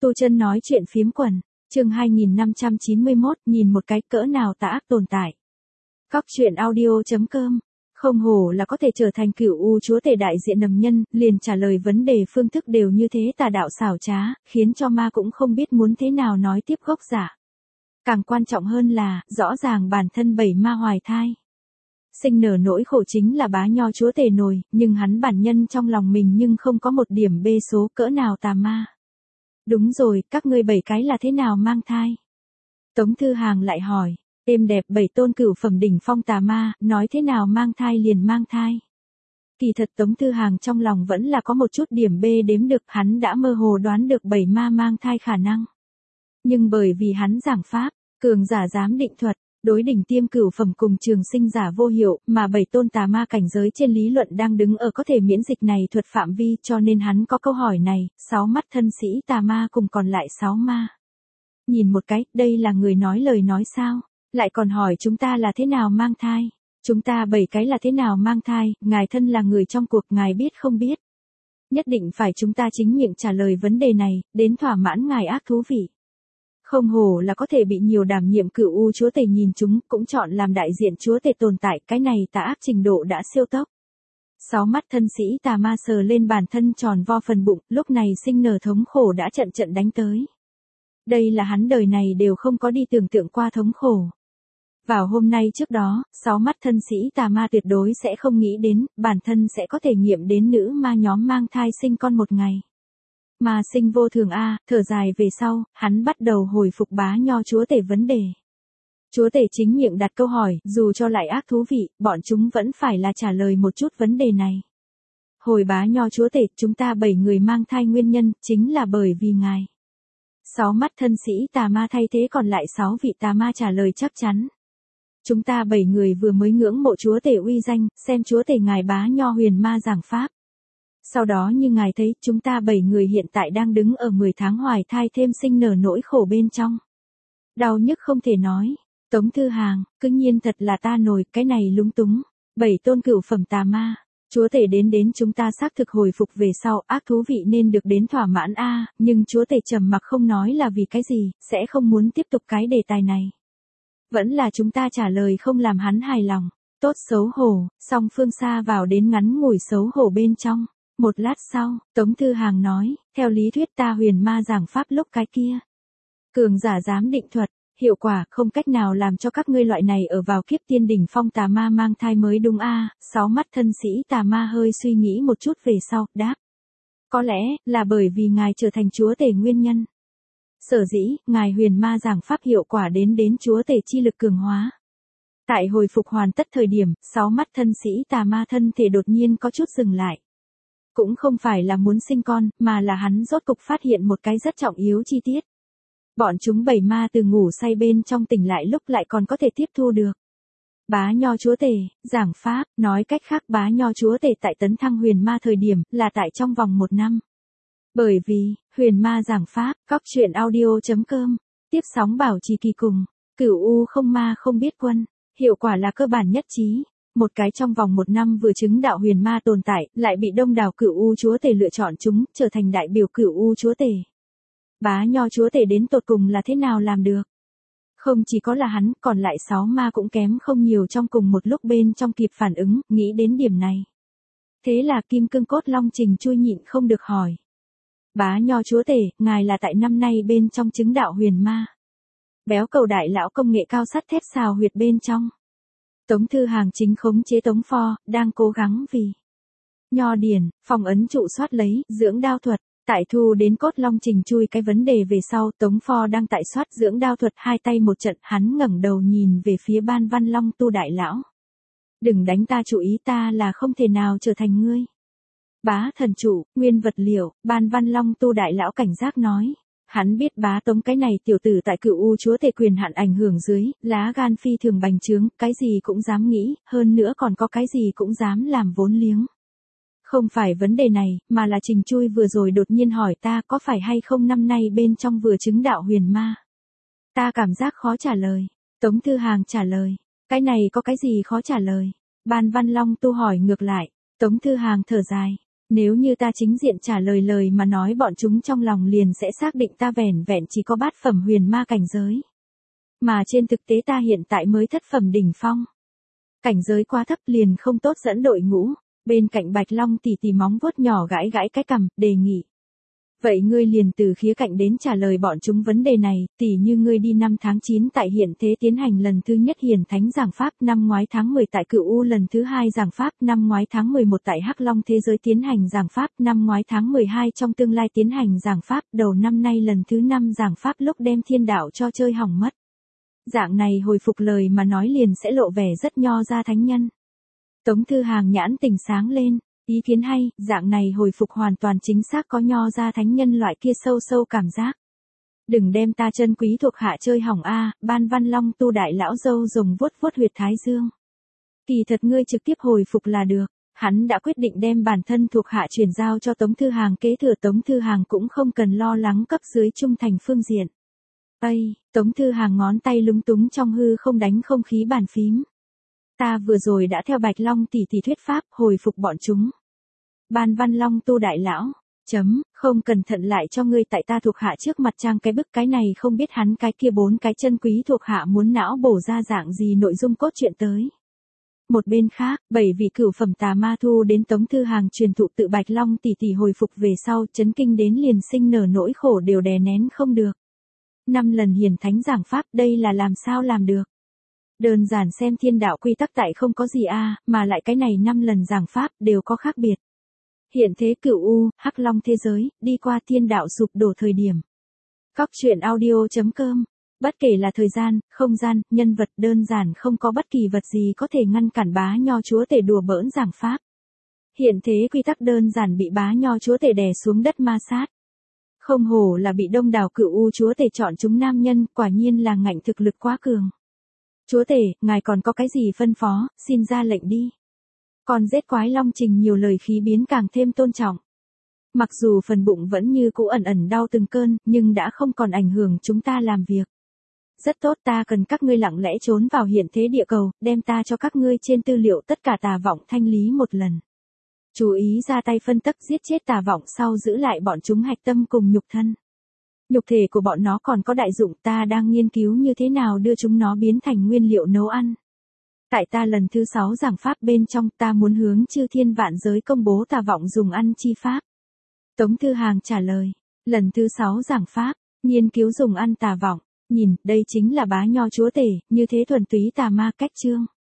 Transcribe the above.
Tu Chân nói chuyện phiếm quần, chương 2591, nhìn một cái cỡ nào tà ác tồn tại. Các chuyện audio.com, không hổ là có thể trở thành Cửu U chúa tể đại diện nầm nhân, liền trả lời vấn đề phương thức đều như thế tà đạo xảo trá, khiến cho ma cũng không biết muốn thế nào nói tiếp gốc giả. Càng quan trọng hơn là, rõ ràng bản thân bảy ma hoài thai. Sinh nở nỗi khổ chính là bá nho chúa tể nổi, nhưng hắn bản nhân trong lòng mình nhưng không có một điểm bê số cỡ nào tà ma. Đúng rồi, các ngươi bảy cái là thế nào mang thai? Tống Thư Hàng lại hỏi, êm đẹp bảy tôn cửu phẩm đỉnh phong tà ma, nói thế nào mang thai liền mang thai. Kỳ thật Tống Thư Hàng trong lòng vẫn là có một chút điểm bê đếm được, hắn đã mơ hồ đoán được bảy ma mang thai khả năng. Nhưng bởi vì hắn giảng pháp, cường giả giám định thuật, đối đỉnh tiêm cửu phẩm cùng trường sinh giả vô hiệu, mà bảy tôn tà ma cảnh giới trên lý luận đang đứng ở có thể miễn dịch này thuật phạm vi, cho nên hắn có câu hỏi này, 6 mắt thân sĩ tà ma cùng còn lại 6 ma. Nhìn một cái, đây là người nói lời nói sao? Lại còn hỏi chúng ta là thế nào mang thai? Chúng ta bảy cái là thế nào mang thai, ngài thân là người trong cuộc, ngài biết không biết? Nhất định phải chúng ta chính miệng trả lời vấn đề này, đến thỏa mãn ngài ác thú vị. Không hổ là có thể bị nhiều đảm nhiệm Cửu U chúa tể nhìn chúng, cũng chọn làm đại diện chúa tể tồn tại, cái này tà ác trình độ đã siêu tốc. 6 mắt thân sĩ tà ma sờ lên bản thân tròn vo phần bụng, lúc này sinh nở thống khổ đã trận trận đánh tới. Đây là hắn đời này đều không có đi tưởng tượng qua thống khổ. Vào hôm nay trước đó, 6 mắt thân sĩ tà ma tuyệt đối sẽ không nghĩ đến, bản thân sẽ có thể nghiệm đến nữ ma nhóm mang thai sinh con một ngày. Mà sinh vô thường a, thở dài về sau, hắn bắt đầu hồi phục bá nho chúa tể vấn đề. Chúa tể chính miệng đặt câu hỏi, dù cho lại ác thú vị, bọn chúng vẫn phải là trả lời một chút vấn đề này. Hồi bá nho chúa tể, chúng ta 7 người mang thai nguyên nhân, chính là bởi vì ngài. 6 mắt thân sĩ tà ma thay thế còn lại 6 vị tà ma trả lời chắc chắn. Chúng ta 7 người vừa mới ngưỡng mộ chúa tể uy danh, xem chúa tể ngài bá nho huyền ma giảng pháp. Sau đó như ngài thấy, chúng ta 7 người hiện tại đang đứng ở 10 tháng hoài thai thêm sinh nở nỗi khổ bên trong. Đau nhức không thể nói. Tống Thư Hàng, cứ nhiên thật là ta nổi, cái này lúng túng. 7 tôn cửu phẩm tà ma. Chúa tể đến chúng ta xác thực hồi phục về sau, ác thú vị nên được đến thỏa mãn a, nhưng chúa tể trầm mặc không nói là vì cái gì, sẽ không muốn tiếp tục cái đề tài này. Vẫn là chúng ta trả lời không làm hắn hài lòng. Tốt xấu hổ, song phương xa vào đến ngắn ngủi xấu hổ bên trong. Một lát sau, Tống Thư Hàng nói, theo lý thuyết ta huyền ma giảng pháp lúc cái kia. Cường giả giám định thuật, hiệu quả không cách nào làm cho các ngươi loại này ở vào kiếp tiên đỉnh phong tà ma mang thai mới đúng a. 6 mắt thân sĩ tà ma hơi suy nghĩ một chút về sau, đáp. Có lẽ, là bởi vì ngài trở thành chúa tể nguyên nhân. Sở dĩ, ngài huyền ma giảng pháp hiệu quả đến chúa tể chi lực cường hóa. Tại hồi phục hoàn tất thời điểm, 6 mắt thân sĩ tà ma thân thể đột nhiên có chút dừng lại. Cũng không phải là muốn sinh con, mà là hắn rốt cục phát hiện một cái rất trọng yếu chi tiết. Bọn chúng 7 ma từ ngủ say bên trong tỉnh lại lúc lại còn có thể tiếp thu được. Bá nho chúa tể, giảng pháp, nói cách khác bá nho chúa tể tại tấn thăng huyền ma thời điểm, là tại trong vòng 1 năm. Bởi vì, huyền ma giảng pháp, các chuyện audio.com, tiếp sóng bảo trì kỳ cùng, Cửu U không ma không biết quân, hiệu quả là cơ bản nhất trí. Một cái trong vòng 1 năm vừa chứng đạo huyền ma tồn tại, lại bị đông đảo Cửu U chúa tể lựa chọn chúng, trở thành đại biểu Cửu U chúa tể. Bá nho chúa tể đến tột cùng là thế nào làm được? Không chỉ có là hắn, còn lại 6 ma cũng kém không nhiều trong cùng một lúc bên trong kịp phản ứng, nghĩ đến điểm này. Thế là kim cương cốt long trình chui nhịn không được hỏi. Bá nho chúa tể, ngài là tại năm nay bên trong chứng đạo huyền ma. Béo cầu đại lão công nghệ cao sắt thép xào huyệt bên trong. Tống Thư Hàng chính khống chế Tống Pho, đang cố gắng vì nho điển, phong ấn trụ soát lấy, dưỡng đao thuật. Tại thu đến cốt long trình chui cái vấn đề về sau, Tống Pho đang tại soát dưỡng đao thuật, hai tay một trận, hắn ngẩng đầu nhìn về phía Ban Văn Long tu đại lão. Đừng đánh ta chủ ý, ta là không thể nào trở thành ngươi. Bá thần trụ, nguyên vật liệu, Ban Văn Long tu đại lão cảnh giác nói. Hắn biết bá Tống cái này tiểu tử tại Cửu U chúa tể quyền hạn ảnh hưởng dưới, lá gan phi thường bành trướng, cái gì cũng dám nghĩ, hơn nữa còn có cái gì cũng dám làm vốn liếng. Không phải vấn đề này, mà là Trình Chui vừa rồi đột nhiên hỏi ta có phải hay không năm nay bên trong vừa chứng đạo huyền ma. Ta cảm giác khó trả lời. Tống Thư Hàng trả lời. Cái này có cái gì khó trả lời? Ban Văn Long tu hỏi ngược lại. Tống Thư Hàng thở dài. Nếu như ta chính diện trả lời lời mà nói bọn chúng trong lòng liền sẽ xác định ta vẻn vẹn chỉ có bát phẩm huyền ma cảnh giới. Mà trên thực tế ta hiện tại mới thất phẩm đỉnh phong. Cảnh giới quá thấp liền không tốt dẫn đội ngũ. Bên cạnh Bạch Long tỉ tỉ móng vuốt nhỏ gãi gãi cái cằm, đề nghị. Vậy ngươi liền từ khía cạnh đến trả lời bọn chúng vấn đề này, tỉ như ngươi đi năm tháng 9 tại hiện thế tiến hành lần thứ nhất hiển thánh giảng pháp, năm ngoái tháng 10 tại Cửu U lần thứ 2 giảng pháp, năm ngoái tháng 11 tại Hắc Long thế giới tiến hành giảng pháp, năm ngoái tháng 12 trong tương lai tiến hành giảng pháp, đầu năm nay lần thứ 5 giảng pháp lúc đem thiên đạo cho chơi hỏng mất. Dạng này hồi phục lời mà nói liền sẽ lộ vẻ rất nho ra thánh nhân. Tống Thư Hàng nhãn tình sáng lên, ý kiến hay, dạng này hồi phục hoàn toàn chính xác có nho ra thánh nhân loại kia sâu sâu cảm giác. Đừng đem ta chân quý thuộc hạ chơi hỏng a, Ban Văn Long tu đại lão dâu dùng vuốt vuốt huyệt thái dương. Kỳ thật ngươi trực tiếp hồi phục là được, hắn đã quyết định đem bản thân thuộc hạ chuyển giao cho Tống Thư Hàng kế thừa, Tống Thư Hàng cũng không cần lo lắng cấp dưới trung thành phương diện. Ây, Tống Thư Hàng ngón tay lúng túng trong hư không đánh không khí bàn phím. Ta vừa rồi đã theo Bạch Long tỉ tỉ thuyết pháp hồi phục bọn chúng. Ban Văn Long tu đại lão, không cẩn thận lại cho ngươi tại ta thuộc hạ trước mặt trang cái bức, cái này không biết hắn cái kia 4 cái chân quý thuộc hạ muốn não bổ ra dạng gì nội dung cốt truyện tới. Một bên khác, 7 vị cửu phẩm tà ma thu đến Tống Thư Hàng truyền thụ tự Bạch Long tỉ tỉ hồi phục về sau, chấn kinh đến liền sinh nở nỗi khổ đều đè nén không được. 5 lần hiển thánh giảng pháp, đây là làm sao làm được? Đơn giản xem thiên đạo quy tắc tại không có gì a, mà lại cái này 5 lần giảng pháp đều có khác biệt. Hiện thế Cửu U, Hắc Long thế giới, đi qua thiên đạo sụp đổ thời điểm. Cóc truyện audio.com. Bất kể là thời gian, không gian, nhân vật, đơn giản không có bất kỳ vật gì có thể ngăn cản bá nho chúa tể đùa bỡn giảng pháp. Hiện thế quy tắc đơn giản bị bá nho chúa tể đè xuống đất ma sát. Không hổ là bị đông đảo Cửu U chúa tể chọn chúng nam nhân, quả nhiên là ngạnh thực lực quá cường. Chúa tể, ngài còn có cái gì phân phó, xin ra lệnh đi. Còn giết quái long trình nhiều lời khí biến càng thêm tôn trọng. Mặc dù phần bụng vẫn như cũ ẩn ẩn đau từng cơn, nhưng đã không còn ảnh hưởng chúng ta làm việc. Rất tốt, ta cần các ngươi lặng lẽ trốn vào hiện thế địa cầu, đem ta cho các ngươi trên tư liệu tất cả tà vọng thanh lý một lần. Chú ý ra tay phân tấc giết chết tà vọng sau giữ lại bọn chúng hạch tâm cùng nhục thân. Nhục thể của bọn nó còn có đại dụng, ta đang nghiên cứu như thế nào đưa chúng nó biến thành nguyên liệu nấu ăn. Tại ta lần thứ 6 giảng pháp bên trong, ta muốn hướng chư thiên vạn giới công bố tà vọng dùng ăn chi pháp. Tống Thư Hàng trả lời, lần thứ 6 giảng pháp, nghiên cứu dùng ăn tà vọng, nhìn, đây chính là bá nho chúa tể, như thế thuần túy tà ma cách chương.